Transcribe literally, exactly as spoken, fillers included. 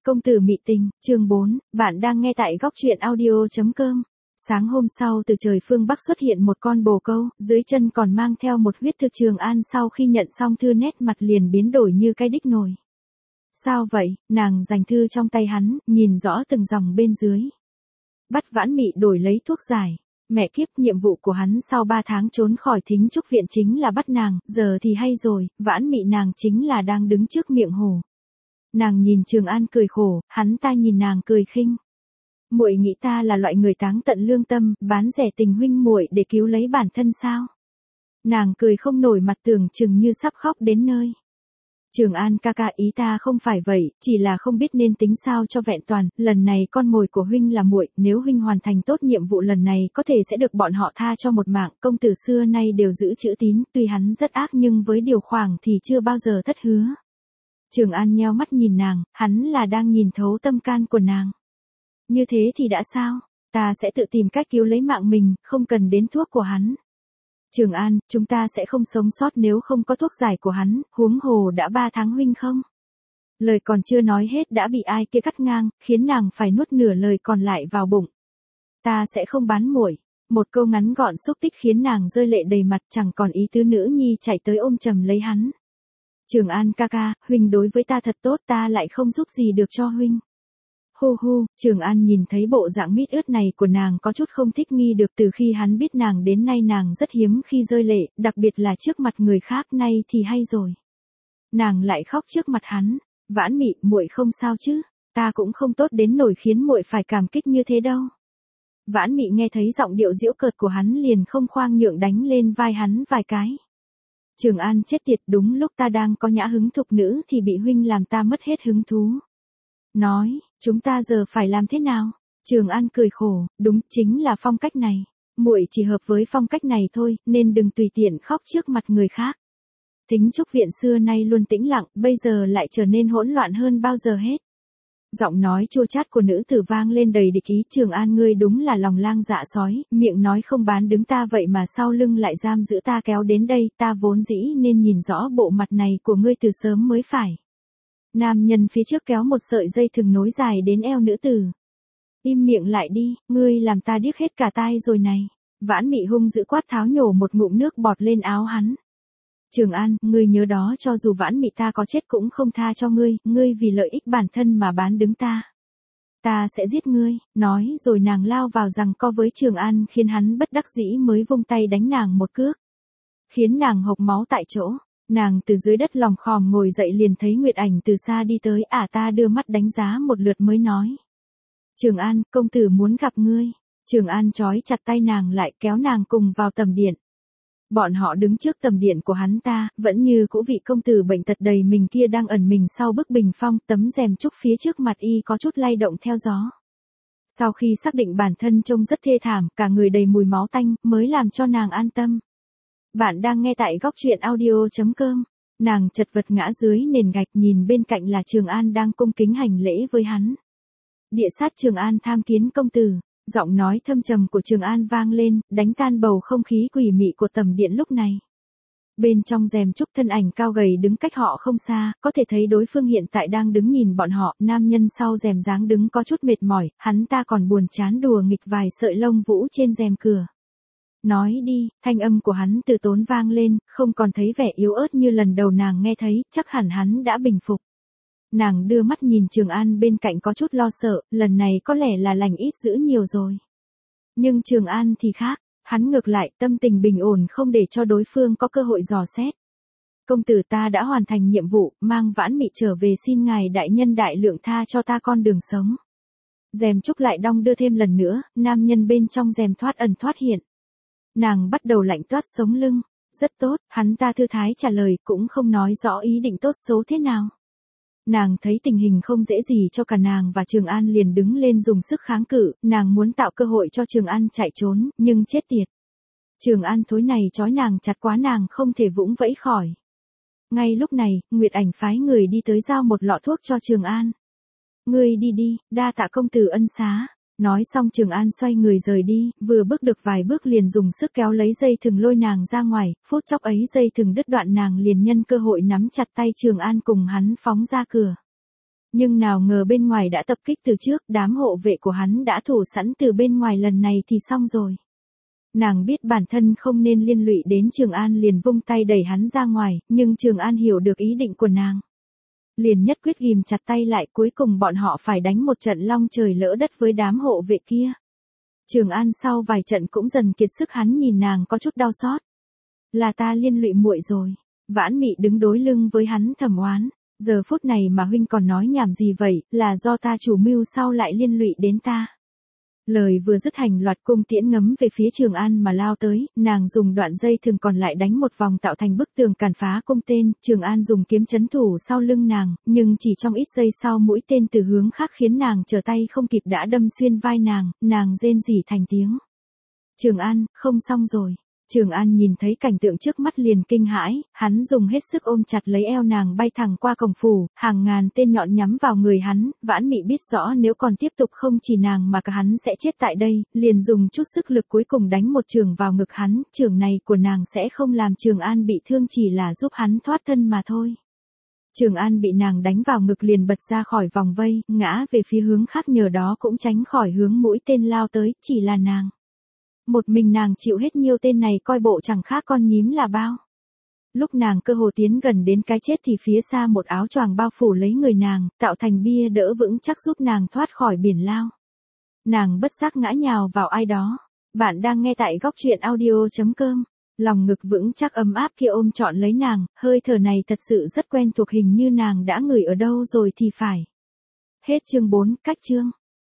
Công tử mị tình, chương bốn, bạn đang nghe tại góc truyện audio chấm com. Sáng hôm sau từ trời phương Bắc xuất hiện một con bồ câu, dưới chân còn mang theo một huyết thực. Trường An sau khi nhận xong thư nét mặt liền biến đổi như cái đích nồi. Sao vậy, nàng giành thư trong tay hắn, nhìn rõ từng dòng bên dưới. Bắt Vãn Mị đổi lấy thuốc giải. Mẹ kiếp, nhiệm vụ của hắn sau ba tháng trốn khỏi Thính Trúc viện chính là bắt nàng, giờ thì hay rồi, Vãn Mị nàng chính là đang đứng trước miệng hồ. Nàng nhìn Trường An cười khổ, hắn ta nhìn nàng cười khinh. Muội nghĩ ta là loại người táng tận lương tâm, bán rẻ tình huynh muội để cứu lấy bản thân sao? Nàng cười không nổi mặt, tưởng chừng như sắp khóc đến nơi. Trường An ca ca, ý ta không phải vậy, chỉ là không biết nên tính sao cho vẹn toàn, lần này con mồi của huynh là muội, nếu huynh hoàn thành tốt nhiệm vụ lần này có thể sẽ được bọn họ tha cho một mạng. Công tử xưa nay đều giữ chữ tín, tuy hắn rất ác nhưng với điều khoản thì chưa bao giờ thất hứa. Trường An nheo mắt nhìn nàng, hắn là đang nhìn thấu tâm can của nàng. Như thế thì đã sao, ta sẽ tự tìm cách cứu lấy mạng mình, không cần đến thuốc của hắn. Trường An, chúng ta sẽ không sống sót nếu không có thuốc giải của hắn, huống hồ đã ba tháng huynh không. Lời còn chưa nói hết đã bị ai kia cắt ngang, khiến nàng phải nuốt nửa lời còn lại vào bụng. Ta sẽ không bán muội. Một câu ngắn gọn xúc tích khiến nàng rơi lệ đầy mặt, chẳng còn ý tứ nữ nhi chạy tới ôm chầm lấy hắn. Trường An ca ca, huynh đối với ta thật tốt, ta lại không giúp gì được cho huynh. Hu hu, Trường An nhìn thấy bộ dạng mít ướt này của nàng có chút không thích nghi được. Từ khi hắn biết nàng đến nay nàng rất hiếm khi rơi lệ, đặc biệt là trước mặt người khác, nay thì hay rồi. Nàng lại khóc trước mặt hắn. Vãn Mị, muội không sao chứ, ta cũng không tốt đến nổi khiến muội phải cảm kích như thế đâu. Vãn Mị nghe thấy giọng điệu giễu cợt của hắn liền không khoang nhượng đánh lên vai hắn vài cái. Trường An chết tiệt, đúng lúc ta đang có nhã hứng thục nữ thì bị huynh làm ta mất hết hứng thú. Nói, chúng ta giờ phải làm thế nào? Trường An cười khổ, đúng, chính là phong cách này. Muội chỉ hợp với phong cách này thôi, nên đừng tùy tiện khóc trước mặt người khác. Thính Trúc viện xưa nay luôn tĩnh lặng, bây giờ lại trở nên hỗn loạn hơn bao giờ hết. Giọng nói chua chát của nữ tử vang lên đầy địch ý. Trường An, ngươi đúng là lòng lang dạ sói, miệng nói không bán đứng ta vậy mà sau lưng lại giam giữ ta kéo đến đây, ta vốn dĩ nên nhìn rõ bộ mặt này của ngươi từ sớm mới phải. Nam nhân phía trước kéo một sợi dây thừng nối dài đến eo nữ tử. Im miệng lại đi, ngươi làm ta điếc hết cả tai rồi này. Vãn Mị hung dữ quát, tháo nhổ một ngụm nước bọt lên áo hắn. Trường An, ngươi nhớ đó, cho dù Vãn Mị ta có chết cũng không tha cho ngươi, ngươi vì lợi ích bản thân mà bán đứng ta. Ta sẽ giết ngươi, nói rồi nàng lao vào giằng co với Trường An khiến hắn bất đắc dĩ mới vung tay đánh nàng một cước. Khiến nàng hộc máu tại chỗ. Nàng từ dưới đất lòng khòm ngồi dậy liền thấy Nguyệt Ảnh từ xa đi tới, ả ta đưa mắt đánh giá một lượt mới nói. Trường An, công tử muốn gặp ngươi. Trường An trói chặt tay nàng lại, kéo nàng cùng vào tầm điện. Bọn họ đứng trước tầm điện của hắn ta, vẫn như cũ vị công tử bệnh tật đầy mình kia đang ẩn mình sau bức bình phong, tấm rèm trúc phía trước mặt y có chút lay động theo gió. Sau khi xác định bản thân trông rất thê thảm, cả người đầy mùi máu tanh, mới làm cho nàng an tâm. Bạn đang nghe tại góc truyện audio chấm com. Nàng chật vật ngã dưới nền gạch, nhìn bên cạnh là Trường An đang cung kính hành lễ với hắn. Địa sát Trường An tham kiến công tử. Giọng nói thâm trầm của Trường An vang lên, đánh tan bầu không khí quỷ mị của tầm điện lúc này. Bên trong rèm trúc thân ảnh cao gầy đứng cách họ không xa, có thể thấy đối phương hiện tại đang đứng nhìn bọn họ. Nam nhân sau rèm dáng đứng có chút mệt mỏi, hắn ta còn buồn chán đùa nghịch vài sợi lông vũ trên rèm cửa. Nói đi, thanh âm của hắn từ tốn vang lên, không còn thấy vẻ yếu ớt như lần đầu nàng nghe thấy, chắc hẳn hắn đã bình phục. Nàng đưa mắt nhìn Trường An bên cạnh có chút lo sợ, lần này có lẽ là lành ít dữ nhiều rồi. Nhưng Trường An thì khác, hắn ngược lại tâm tình bình ổn không để cho đối phương có cơ hội dò xét. Công tử, ta đã hoàn thành nhiệm vụ, mang Vãn Mị trở về, xin ngài đại nhân đại lượng tha cho ta con đường sống. Rèm trúc lại đong đưa thêm lần nữa, nam nhân bên trong rèm thoát ẩn thoát hiện. Nàng bắt đầu lạnh toát sống lưng. Rất tốt, hắn ta thư thái trả lời, cũng không nói rõ ý định tốt xấu thế nào. Nàng thấy tình hình không dễ gì cho cả nàng và Trường An liền đứng lên dùng sức kháng cự, nàng muốn tạo cơ hội cho Trường An chạy trốn, nhưng chết tiệt. Trường An thối này trói nàng chặt quá, nàng không thể vũng vẫy khỏi. Ngay lúc này, Nguyệt Ảnh phái người đi tới giao một lọ thuốc cho Trường An. Ngươi đi đi, đa tạ công tử ân xá. Nói xong Trường An xoay người rời đi, vừa bước được vài bước liền dùng sức kéo lấy dây thừng lôi nàng ra ngoài, phút chốc ấy dây thừng đứt đoạn, nàng liền nhân cơ hội nắm chặt tay Trường An cùng hắn phóng ra cửa. Nhưng nào ngờ bên ngoài đã tập kích từ trước, đám hộ vệ của hắn đã thủ sẵn từ bên ngoài, lần này thì xong rồi. Nàng biết bản thân không nên liên lụy đến Trường An, liền vung tay đẩy hắn ra ngoài, nhưng Trường An hiểu được ý định của nàng. Liền nhất quyết ghim chặt tay lại, cuối cùng bọn họ phải đánh một trận long trời lỡ đất với đám hộ vệ kia. Trường An sau vài trận cũng dần kiệt sức, hắn nhìn nàng có chút đau xót. Là ta liên lụy muội rồi. Vãn Mị đứng đối lưng với hắn thầm oán. Giờ phút này mà huynh còn nói nhảm gì vậy, là do ta chủ mưu sao lại liên lụy đến ta. Lời vừa dứt, hành loạt cung tiễn ngấm về phía Trường An mà lao tới, nàng dùng đoạn dây thường còn lại đánh một vòng tạo thành bức tường cản phá cung tên, Trường An dùng kiếm trấn thủ sau lưng nàng, nhưng chỉ trong ít giây sau mũi tên từ hướng khác khiến nàng trở tay không kịp đã đâm xuyên vai nàng, nàng rên rỉ thành tiếng. Trường An, không xong rồi. Trường An nhìn thấy cảnh tượng trước mắt liền kinh hãi, hắn dùng hết sức ôm chặt lấy eo nàng bay thẳng qua cổng phủ, hàng ngàn tên nhọn nhắm vào người hắn, Vãn Mị biết rõ nếu còn tiếp tục không chỉ nàng mà cả hắn sẽ chết tại đây, liền dùng chút sức lực cuối cùng đánh một trường vào ngực hắn, trường này của nàng sẽ không làm Trường An bị thương, chỉ là giúp hắn thoát thân mà thôi. Trường An bị nàng đánh vào ngực liền bật ra khỏi vòng vây, ngã về phía hướng khác, nhờ đó cũng tránh khỏi hướng mũi tên lao tới, chỉ là nàng. Một mình nàng chịu hết nhiêu tên này, coi bộ chẳng khác con nhím là bao. Lúc nàng cơ hồ tiến gần đến cái chết thì phía xa một áo choàng bao phủ lấy người nàng, tạo thành bia đỡ vững chắc giúp nàng thoát khỏi biển lao. Nàng bất giác ngã nhào vào ai đó. Bạn đang nghe tại góc truyện audio chấm com. Lòng ngực vững chắc ấm áp kia ôm trọn lấy nàng, hơi thở này thật sự rất quen thuộc, hình như nàng đã ngửi ở đâu rồi thì phải. Hết chương bốn, cách chương.